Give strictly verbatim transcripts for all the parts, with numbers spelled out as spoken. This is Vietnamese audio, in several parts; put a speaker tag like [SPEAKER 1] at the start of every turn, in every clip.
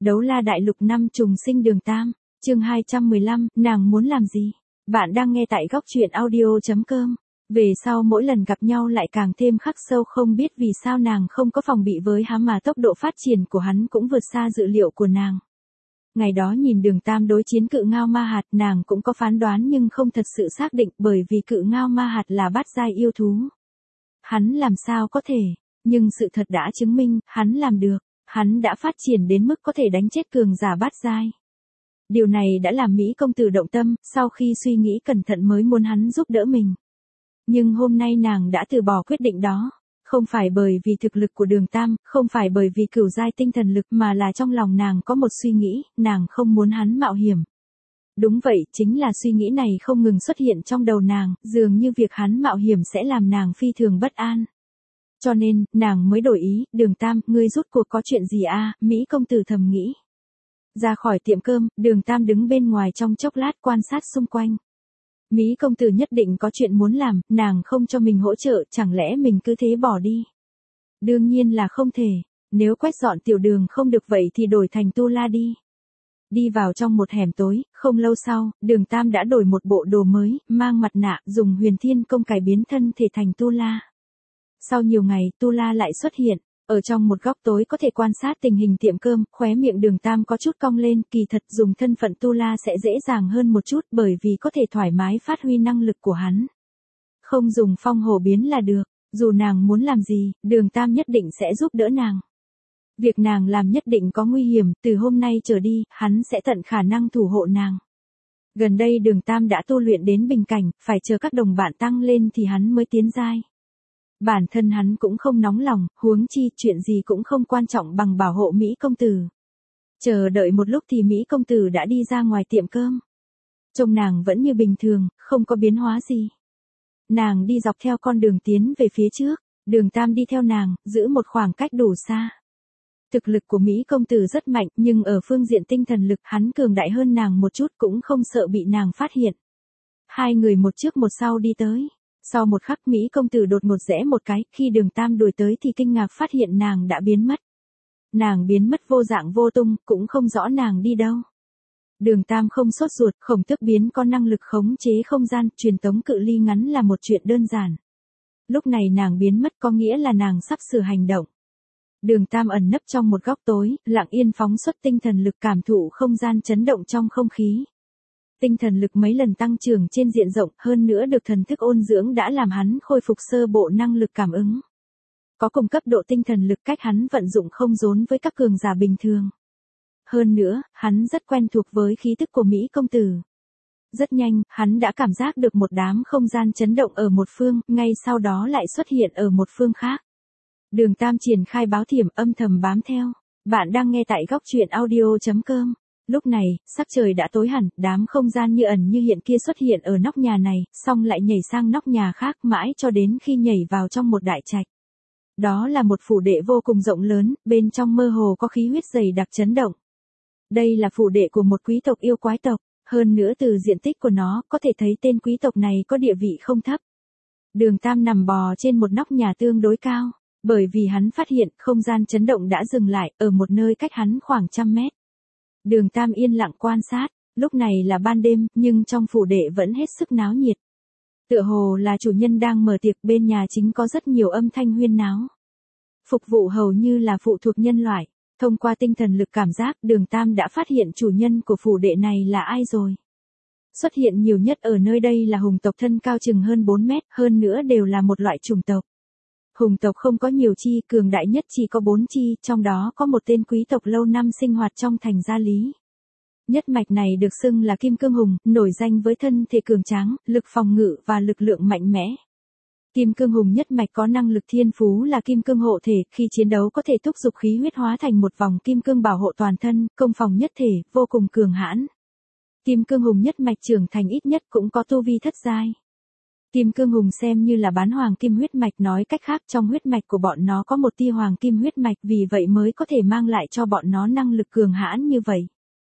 [SPEAKER 1] Đấu la đại lục năm trùng sinh đường Tam, chương hai trăm mười lăm, nàng muốn làm gì? Bạn đang nghe tại góc truyện audio chấm com. Về sau mỗi lần gặp nhau lại càng thêm khắc sâu, không biết vì sao nàng không có phòng bị với hắn mà tốc độ phát triển của hắn cũng vượt xa dự liệu của nàng. Ngày đó nhìn đường Tam đối chiến cự ngao ma hạt, nàng cũng có phán đoán nhưng không thật sự xác định, bởi vì cự ngao ma hạt là bát giai yêu thú. Hắn làm sao có thể, nhưng sự thật đã chứng minh, hắn làm được. Hắn đã phát triển đến mức có thể đánh chết cường giả bát giai. Điều này đã làm Mỹ công tử động tâm, sau khi suy nghĩ cẩn thận mới muốn hắn giúp đỡ mình. Nhưng hôm nay nàng đã từ bỏ quyết định đó. Không phải bởi vì thực lực của đường Tam, không phải bởi vì cửu giai tinh thần lực, mà là trong lòng nàng có một suy nghĩ, nàng không muốn hắn mạo hiểm. Đúng vậy, chính là suy nghĩ này không ngừng xuất hiện trong đầu nàng, dường như việc hắn mạo hiểm sẽ làm nàng phi thường bất an. Cho nên, nàng mới đổi ý, đường Tam, ngươi rút cuộc có chuyện gì à, Mỹ công tử thầm nghĩ. Ra khỏi tiệm cơm, đường Tam đứng bên ngoài trong chốc lát quan sát xung quanh. Mỹ công tử nhất định có chuyện muốn làm, nàng không cho mình hỗ trợ, chẳng lẽ mình cứ thế bỏ đi? Đương nhiên là không thể, nếu quét dọn tiểu đường không được vậy thì đổi thành tu la đi. Đi vào trong một hẻm tối, không lâu sau, đường Tam đã đổi một bộ đồ mới, mang mặt nạ, dùng huyền thiên công cải biến thân thể thành tu la. Sau nhiều ngày, tu la lại xuất hiện, ở trong một góc tối có thể quan sát tình hình tiệm cơm, khóe miệng đường Tam có chút cong lên, kỳ thật dùng thân phận tu la sẽ dễ dàng hơn một chút bởi vì có thể thoải mái phát huy năng lực của hắn. Không dùng phong hổ biến là được, dù nàng muốn làm gì, đường Tam nhất định sẽ giúp đỡ nàng. Việc nàng làm nhất định có nguy hiểm, từ hôm nay trở đi, hắn sẽ tận khả năng thủ hộ nàng. Gần đây đường Tam đã tu luyện đến bình cảnh, phải chờ các đồng bạn tăng lên thì hắn mới tiến giai. Bản thân hắn cũng không nóng lòng, huống chi chuyện gì cũng không quan trọng bằng bảo hộ Mỹ công tử. Chờ đợi một lúc thì Mỹ công tử đã đi ra ngoài tiệm cơm. Trông nàng vẫn như bình thường, không có biến hóa gì. Nàng đi dọc theo con đường tiến về phía trước, đường Tam đi theo nàng, giữ một khoảng cách đủ xa. Thực lực của Mỹ công tử rất mạnh, nhưng ở phương diện tinh thần lực hắn cường đại hơn nàng một chút, cũng không sợ bị nàng phát hiện. Hai người một trước một sau đi tới. Sau một khắc Mỹ công tử đột ngột rẽ một cái, khi đường Tam đuổi tới thì kinh ngạc phát hiện nàng đã biến mất. Nàng biến mất vô dạng vô tung, cũng không rõ nàng đi đâu. Đường Tam không sốt ruột, khổng tước biến có năng lực khống chế không gian, truyền tống cự ly ngắn là một chuyện đơn giản. Lúc này nàng biến mất có nghĩa là nàng sắp sửa hành động. Đường Tam ẩn nấp trong một góc tối, lặng yên phóng xuất tinh thần lực cảm thụ không gian chấn động trong không khí. Tinh thần lực mấy lần tăng trưởng trên diện rộng, hơn nữa được thần thức ôn dưỡng đã làm hắn khôi phục sơ bộ năng lực cảm ứng. Có cùng cấp độ tinh thần lực cách hắn vận dụng không giống với các cường giả bình thường. Hơn nữa, hắn rất quen thuộc với khí tức của Mỹ công tử. Rất nhanh, hắn đã cảm giác được một đám không gian chấn động ở một phương, ngay sau đó lại xuất hiện ở một phương khác. Đường Tam triển khai báo thiểm, âm thầm bám theo. Bạn đang nghe tại góc truyện audio chấm com. Lúc này, sắc trời đã tối hẳn, đám không gian như ẩn như hiện kia xuất hiện ở nóc nhà này, xong lại nhảy sang nóc nhà khác mãi cho đến khi nhảy vào trong một đại trạch. Đó là một phủ đệ vô cùng rộng lớn, bên trong mơ hồ có khí huyết dày đặc chấn động. Đây là phủ đệ của một quý tộc yêu quái tộc, hơn nữa từ diện tích của nó, có thể thấy tên quý tộc này có địa vị không thấp. Đường Tam nằm bò trên một nóc nhà tương đối cao, bởi vì hắn phát hiện không gian chấn động đã dừng lại, ở một nơi cách hắn khoảng trăm mét. Đường Tam yên lặng quan sát, lúc này là ban đêm, nhưng trong phủ đệ vẫn hết sức náo nhiệt. Tựa hồ là chủ nhân đang mở tiệc, bên nhà chính có rất nhiều âm thanh huyên náo. Phục vụ hầu như là phụ thuộc nhân loại, thông qua tinh thần lực cảm giác, đường Tam đã phát hiện chủ nhân của phủ đệ này là ai rồi. Xuất hiện nhiều nhất ở nơi đây là hùng tộc thân cao chừng hơn bốn mét, hơn nữa đều là một loại chủng tộc. Hùng tộc không có nhiều chi, cường đại nhất chỉ có bốn chi, trong đó có một tên quý tộc lâu năm sinh hoạt trong thành Gia Lý. Nhất mạch này được xưng là Kim Cương Hùng, nổi danh với thân thể cường tráng, lực phòng ngự và lực lượng mạnh mẽ. Kim Cương Hùng nhất mạch có năng lực thiên phú là Kim Cương hộ thể, khi chiến đấu có thể thúc giục khí huyết hóa thành một vòng kim cương bảo hộ toàn thân, công phòng nhất thể, vô cùng cường hãn. Kim Cương Hùng nhất mạch trưởng thành ít nhất cũng có tu vi thất giai. Kim Cương Hùng xem như là bán hoàng kim huyết mạch, nói cách khác trong huyết mạch của bọn nó có một tia hoàng kim huyết mạch, vì vậy mới có thể mang lại cho bọn nó năng lực cường hãn như vậy.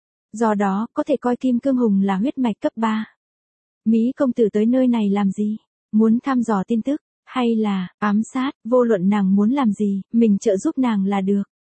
[SPEAKER 1] Do đó, có thể coi Kim Cương Hùng là huyết mạch cấp ba. Mỹ công tử tới nơi này làm gì? Muốn thăm dò tin tức, hay là ám sát, vô luận nàng muốn làm gì, mình trợ giúp nàng là được.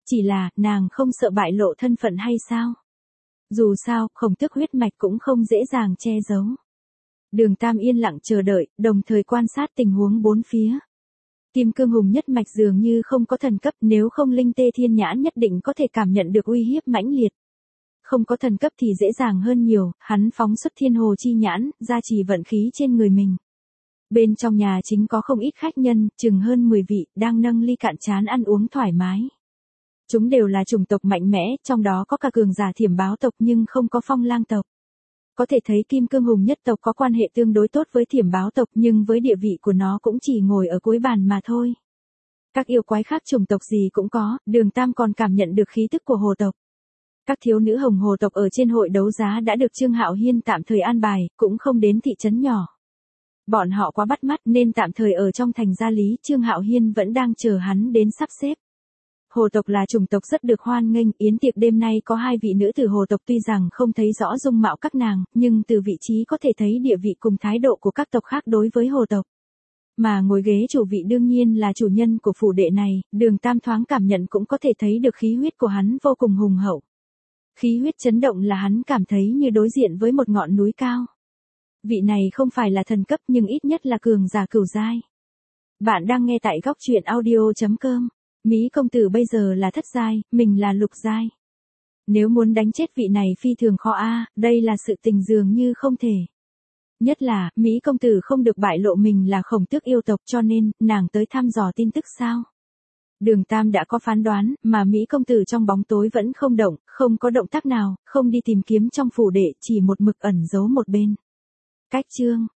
[SPEAKER 1] chỉ là, nàng không sợ bại lộ thân phận hay sao? Dù sao, Khổng Tước huyết mạch cũng không dễ dàng che giấu. Đường Tam yên lặng chờ đợi, đồng thời quan sát tình huống bốn phía. Kim Cương Hùng nhất mạch dường như không có thần cấp, nếu không Linh Tê Thiên Nhãn nhất định có thể cảm nhận được uy hiếp mãnh liệt. Không có thần cấp thì dễ dàng hơn nhiều, hắn phóng xuất Thiên Hồ Chi Nhãn, gia trì vận khí trên người mình. Bên trong nhà chính có không ít khách nhân, chừng hơn mười vị, đang nâng ly cạn chán ăn uống thoải mái. Chúng đều là chủng tộc mạnh mẽ, trong đó có cả cường giả Thiểm Báo tộc nhưng không có Phong Lang tộc. Có thể thấy Kim Cương Hùng nhất tộc có quan hệ tương đối tốt với Thiểm Báo tộc nhưng với địa vị của nó cũng chỉ ngồi ở cuối bàn mà thôi. Các yêu quái khác chủng tộc gì cũng có, Đường Tam còn cảm nhận được khí tức của hồ tộc. Các thiếu nữ hồng hồ tộc ở trên hội đấu giá đã được Trương Hạo Hiên tạm thời an bài, cũng không đến thị trấn nhỏ. Bọn họ quá bắt mắt nên tạm thời ở trong thành gia lý, Trương Hạo Hiên vẫn đang chờ hắn đến sắp xếp. Hồ tộc là chủng tộc rất được hoan nghênh, yến tiệc đêm nay có hai vị nữ tử hồ tộc tuy rằng không thấy rõ dung mạo các nàng, nhưng từ vị trí có thể thấy địa vị cùng thái độ của các tộc khác đối với hồ tộc. Mà ngồi ghế chủ vị đương nhiên là chủ nhân của phủ đệ này, Đường Tam thoáng cảm nhận cũng có thể thấy được khí huyết của hắn vô cùng hùng hậu. Khí huyết chấn động là hắn cảm thấy như đối diện với một ngọn núi cao. Vị này không phải là thần cấp nhưng ít nhất là cường giả cửu giai. Bạn đang nghe tại góc truyện audio chấm com. Mỹ công tử bây giờ là thất giai, mình là lục giai. Nếu muốn đánh chết vị này phi thường khó a, đây là sự tình dường như không thể. Nhất là, Mỹ công tử không được bại lộ mình là Khổng Tước yêu tộc cho nên, nàng tới thăm dò tin tức sao? Đường Tam đã có phán đoán, mà Mỹ công tử trong bóng tối vẫn không động, không có động tác nào, không đi tìm kiếm trong phủ đệ, chỉ một mực ẩn giấu một bên. Cách chương,